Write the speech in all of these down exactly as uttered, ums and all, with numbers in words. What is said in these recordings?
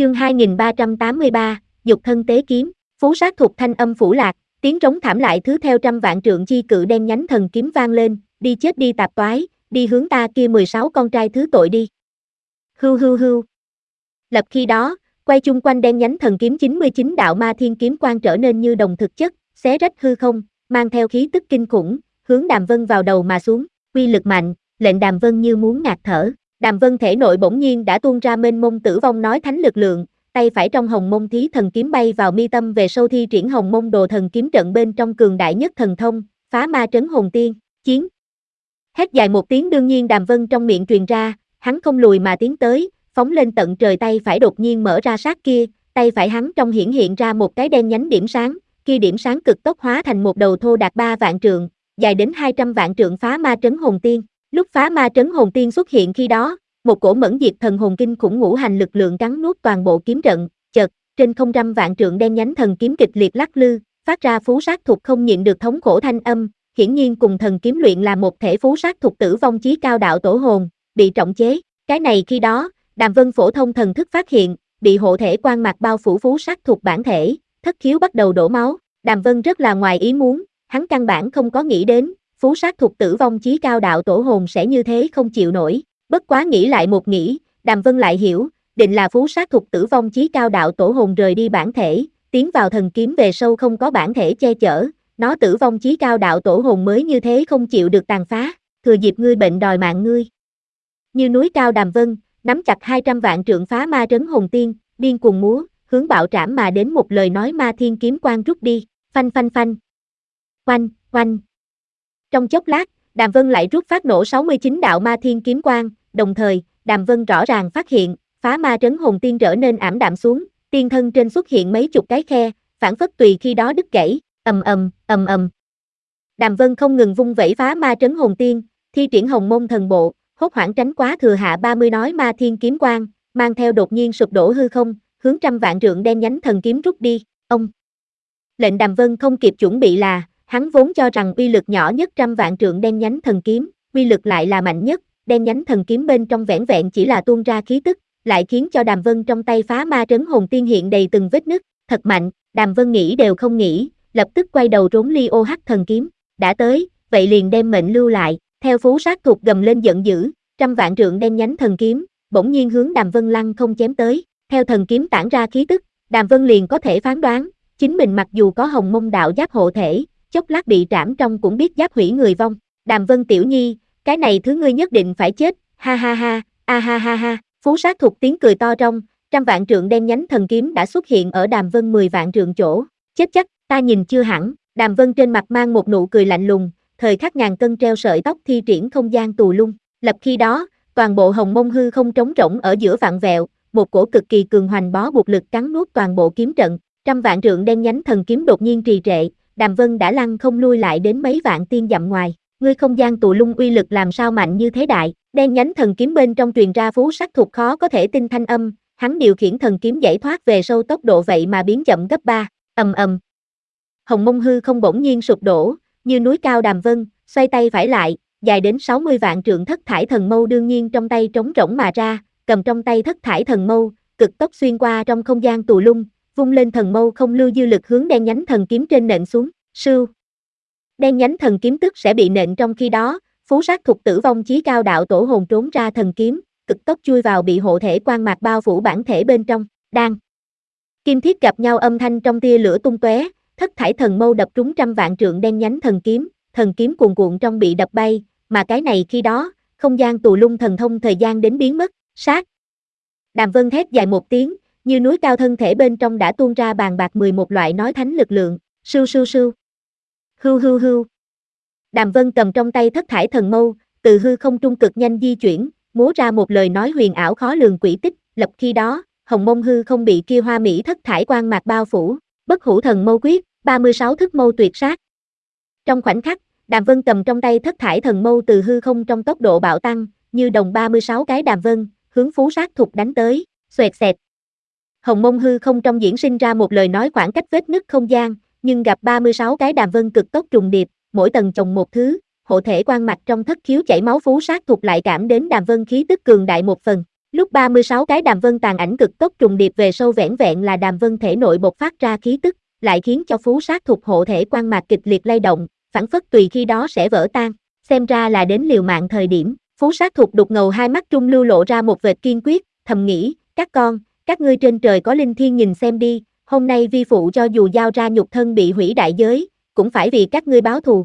Chương hai nghìn ba trăm tám mươi ba, Dục thân tế kiếm, phú sát thuộc thanh âm phủ lạc, tiếng trống thảm lại thứ theo trăm vạn trượng chi cự đen nhánh thần kiếm vang lên, đi chết đi tạp toái, đi hướng ta kia mười sáu con trai thứ tội đi. Hưu hưu hưu. Lập khi đó, quay chung quanh đen nhánh thần kiếm chín mươi chín đạo ma thiên kiếm quang trở nên như đồng thực chất, xé rách hư không, mang theo khí tức kinh khủng, hướng Đàm Vân vào đầu mà xuống, uy lực mạnh, lệnh Đàm Vân như muốn ngạt thở. Đàm Vân thể nội bỗng nhiên đã tuôn ra mênh mông tử vong nói thánh lực lượng, tay phải trong hồng mông thí thần kiếm bay vào mi tâm về sâu thi triển hồng mông đồ thần kiếm trận bên trong cường đại nhất thần thông, phá ma trấn hồn tiên, chiến. Hét dài một tiếng đương nhiên Đàm Vân trong miệng truyền ra, hắn không lùi mà tiến tới, phóng lên tận trời tay phải đột nhiên mở ra sát kia, tay phải hắn trong hiển hiện ra một cái đen nhánh điểm sáng, kia điểm sáng cực tốc hóa thành một đầu thô đạt ba vạn trượng, dài đến hai trăm vạn trượng phá ma trấn hồn tiên. Lúc phá ma trấn hồn tiên xuất hiện khi đó, một cổ mẫn diệt thần hồn kinh khủng ngũ hành lực lượng cắn nuốt toàn bộ kiếm trận, chợt, trên không trăm vạn trượng đen nhánh thần kiếm kịch liệt lắc lư, phát ra phú sát thuộc không nhịn được thống khổ thanh âm, hiển nhiên cùng thần kiếm luyện là một thể phú sát thuộc tử vong chí cao đạo tổ hồn, bị trọng chế. Cái này khi đó, Đàm Vân phổ thông thần thức phát hiện, bị hộ thể quan mạc bao phủ phú sát thuộc bản thể, thất khiếu bắt đầu đổ máu. Đàm Vân rất là ngoài ý muốn, hắn căn bản không có nghĩ đến, phú sát thuộc tử vong chí cao đạo tổ hồn sẽ như thế không chịu nổi. Bất quá nghĩ lại một nghĩ, Đàm Vân lại hiểu, định là phú sát thuộc tử vong chí cao đạo tổ hồn rời đi bản thể, tiến vào thần kiếm về sâu không có bản thể che chở, nó tử vong chí cao đạo tổ hồn mới như thế không chịu được tàn phá, thừa dịp ngươi bệnh đòi mạng ngươi. Như núi cao Đàm Vân, nắm chặt hai trăm vạn trượng phá ma trấn hồn tiên, điên cuồng múa, hướng bạo trảm mà đến một lời nói ma thiên kiếm quang rút đi, phanh phanh phanh. Oanh, oanh. Trong chốc lát, Đàm Vân lại rút phát nổ sáu mươi chín đạo ma thiên kiếm quang, đồng thời, Đàm Vân rõ ràng phát hiện, phá ma trấn hồn tiên trở nên ảm đạm xuống, tiên thân trên xuất hiện mấy chục cái khe, phản phất tùy khi đó đứt gãy, ầm ầm, ầm ầm. Đàm Vân không ngừng vung vẩy phá ma trấn hồn tiên, thi triển hồng mông thần bộ, hốt hoảng tránh quá thừa hạ ba mươi nói ma thiên kiếm quang, mang theo đột nhiên sụp đổ hư không, hướng trăm vạn trượng đen nhánh thần kiếm rút đi. Ông. Lệnh Đàm Vân không kịp chuẩn bị là, hắn vốn cho rằng uy lực nhỏ nhất trăm vạn trượng đen nhánh thần kiếm, uy lực lại là mạnh nhất, đen nhánh thần kiếm bên trong vẻn vẹn chỉ là tuôn ra khí tức, lại khiến cho Đàm Vân trong tay phá ma trấn hồn tiên hiện đầy từng vết nứt, thật mạnh. Đàm Vân nghĩ đều không nghĩ, lập tức quay đầu trốn ly ô hắc thần kiếm, đã tới, vậy liền đem mệnh lưu lại, theo phú sát thuộc gầm lên giận dữ, trăm vạn trượng đen nhánh thần kiếm, bỗng nhiên hướng Đàm Vân lăng không chém tới, theo thần kiếm tản ra khí tức, Đàm Vân liền có thể phán đoán, chính mình mặc dù có hồng mông đạo giáp hộ thể, chốc lát bị trảm trong cũng biết giáp hủy người vong. Đàm Vân tiểu nhi, cái này thứ ngươi nhất định phải chết, ha ha ha, a ha ha ha, phú sát thuộc tiếng cười to trong, trăm vạn trượng đen nhánh thần kiếm đã xuất hiện ở Đàm Vân mười vạn trượng chỗ, chết chắc, ta nhìn chưa hẳn. Đàm Vân trên mặt mang một nụ cười lạnh lùng, thời khắc ngàn cân treo sợi tóc thi triển không gian tù lung, lập khi đó, toàn bộ hồng mông hư không trống rỗng ở giữa vạn vẹo, một cổ cực kỳ cường hoành bó buộc lực cắn nuốt toàn bộ kiếm trận, trăm vạn trượng đen nhánh thần kiếm đột nhiên trì trệ, Đàm Vân đã lăn không lui lại đến mấy vạn tiên dặm ngoài, ngươi không gian tù lung uy lực làm sao mạnh như thế đại, đen nhánh thần kiếm bên trong truyền ra phú sắc thuộc khó có thể tin thanh âm, hắn điều khiển thần kiếm giải thoát về sâu tốc độ vậy mà biến chậm gấp ba, ầm ầm. Hồng mông hư không bỗng nhiên sụp đổ, như núi cao Đàm Vân, xoay tay phải lại, dài đến sáu mươi vạn trượng thất thải thần mâu đương nhiên trong tay trống rỗng mà ra, cầm trong tay thất thải thần mâu, cực tốc xuyên qua trong không gian tù lung, vung lên thần mâu không lưu dư lực hướng đen nhánh thần kiếm trên nện xuống, sưu. Đen nhánh thần kiếm tức sẽ bị nện trong khi đó, phú sát thuộc tử vong chí cao đạo tổ hồn trốn ra thần kiếm, cực tốc chui vào bị hộ thể quan mạc bao phủ bản thể bên trong, đang. Kim thiết gặp nhau âm thanh trong tia lửa tung tóe, thất thải thần mâu đập trúng trăm vạn trượng đen nhánh thần kiếm, thần kiếm cuồn cuộn trong bị đập bay, mà cái này khi đó, không gian tù lung thần thông thời gian đến biến mất, sát. Đàm Vân hét dài một tiếng, như núi cao thân thể bên trong đã tuôn ra bàn bạc mười một loại nói thánh lực lượng, sưu sưu sưu. Hưu hưu hưu. Đàm Vân cầm trong tay thất thải thần mâu, từ hư không trung cực nhanh di chuyển, múa ra một lời nói huyền ảo khó lường quỷ tích, lập khi đó, hồng mông hư không bị kia hoa mỹ thất thải quang mạc bao phủ, bất hủ thần mâu quyết, ba mươi sáu thức mâu tuyệt sát. Trong khoảnh khắc, Đàm Vân cầm trong tay thất thải thần mâu từ hư không trong tốc độ bạo tăng, như đồng ba mươi sáu cái Đàm Vân, hướng phú sát thuộc đánh tới, xoẹt xẹt. Hồng mông hư không trong diễn sinh ra một lời nói khoảng cách vết nứt không gian, nhưng gặp ba mươi sáu cái Đàm Vân cực tốc trùng điệp, mỗi tầng chồng một thứ, hộ thể quang mạch trong thất khiếu chảy máu phú sát thuộc lại cảm đến Đàm Vân khí tức cường đại một phần, Lúc ba mươi sáu cái Đàm Vân tàn ảnh cực tốc trùng điệp về sâu vẻn vẹn là Đàm Vân thể nội bộc phát ra khí tức, lại khiến cho phú sát thuộc hộ thể quan mạc kịch liệt lay động, phảng phất tùy khi đó sẽ vỡ tan. Xem ra là đến liều mạng thời điểm, phú sát thuộc đục ngầu hai mắt trung lưu lộ ra một vệt kiên quyết, thầm nghĩ, các con, các ngươi trên trời có linh thiên nhìn xem đi, hôm nay vi phụ cho dù giao ra nhục thân bị hủy đại giới, cũng phải vì các ngươi báo thù.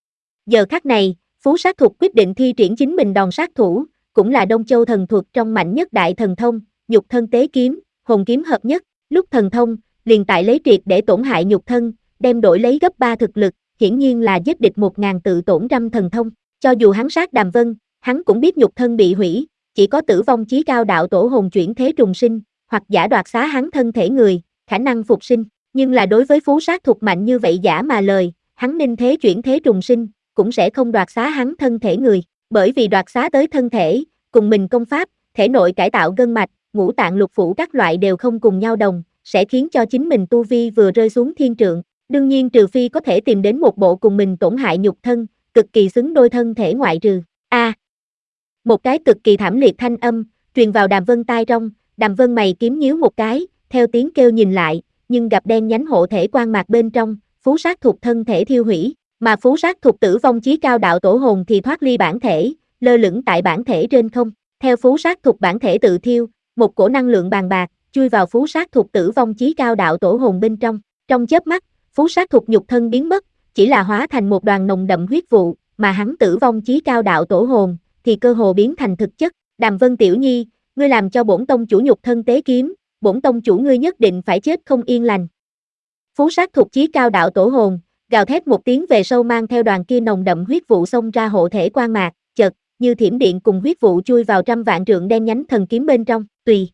Giờ khắc này, phú sát thuộc quyết định thi triển chính mình đòn sát thủ, cũng là Đông Châu thần thuật trong mạnh nhất đại thần thông, nhục thân tế kiếm, hồn kiếm hợp nhất, lúc thần thông, liền tại lấy triệt để tổn hại nhục thân, đem đổi lấy gấp ba thực lực, hiển nhiên là giết địch một ngàn tự tổn trăm thần thông, cho dù hắn sát Đàm Vân, hắn cũng biết nhục thân bị hủy, chỉ có tử vong chí cao đạo tổ hồn chuyển thế trùng sinh, hoặc giả đoạt xá hắn thân thể người, khả năng phục sinh, nhưng là đối với phú sát thuộc mạnh như vậy giả mà lời, hắn ninh thế chuyển thế trùng sinh, cũng sẽ không đoạt xá hắn thân thể người, bởi vì đoạt xá tới thân thể, cùng mình công pháp, thể nội cải tạo gân mạch, ngũ tạng lục phủ các loại đều không cùng nhau đồng, sẽ khiến cho chính mình tu vi vừa rơi xuống thiên trượng, đương nhiên trừ phi có thể tìm đến một bộ cùng mình tổn hại nhục thân, cực kỳ xứng đôi thân thể ngoại trừ. A. À, một cái cực kỳ thảm liệt thanh âm, truyền vào Đàm Vân tai trong, Đàm Vân mày kiếm nhíu một cái, theo tiếng kêu nhìn lại, nhưng gặp đen nhánh hộ thể quan mạc bên trong, phú sát thuộc thân thể thiêu hủy, mà phú sát thuộc tử vong chí cao đạo tổ hồn thì thoát ly bản thể, lơ lửng tại bản thể trên không, theo phú sát thuộc bản thể tự thiêu, một cổ năng lượng bàn bạc, chui vào phú sát thuộc tử vong chí cao đạo tổ hồn bên trong, trong chớp mắt, phú sát thuộc nhục thân biến mất, chỉ là hóa thành một đoàn nồng đậm huyết vụ, mà hắn tử vong chí cao đạo tổ hồn, thì cơ hồ biến thành thực chất. Đàm Vân tiểu nhi, ngươi làm cho bổn tông chủ nhục thân tế kiếm, bổn tông chủ ngươi nhất định phải chết không yên lành. Phú sát thuộc chí cao đạo tổ hồn, gào thét một tiếng về sâu mang theo đoàn kia nồng đậm huyết vụ xông ra hộ thể quan mạc, chợt, như thiểm điện cùng huyết vụ chui vào trăm vạn trượng đen nhánh thần kiếm bên trong, tùy.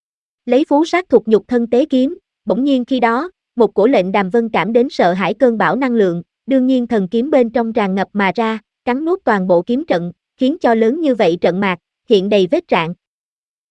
Lấy phú sát thuộc nhục thân tế kiếm, bỗng nhiên khi đó, một cổ lệnh Đàm Vân cảm đến sợ hãi cơn bão năng lượng, đương nhiên thần kiếm bên trong tràn ngập mà ra, cắn nuốt toàn bộ kiếm trận, khiến cho lớn như vậy trận mạc, hiện đầy vết rạn,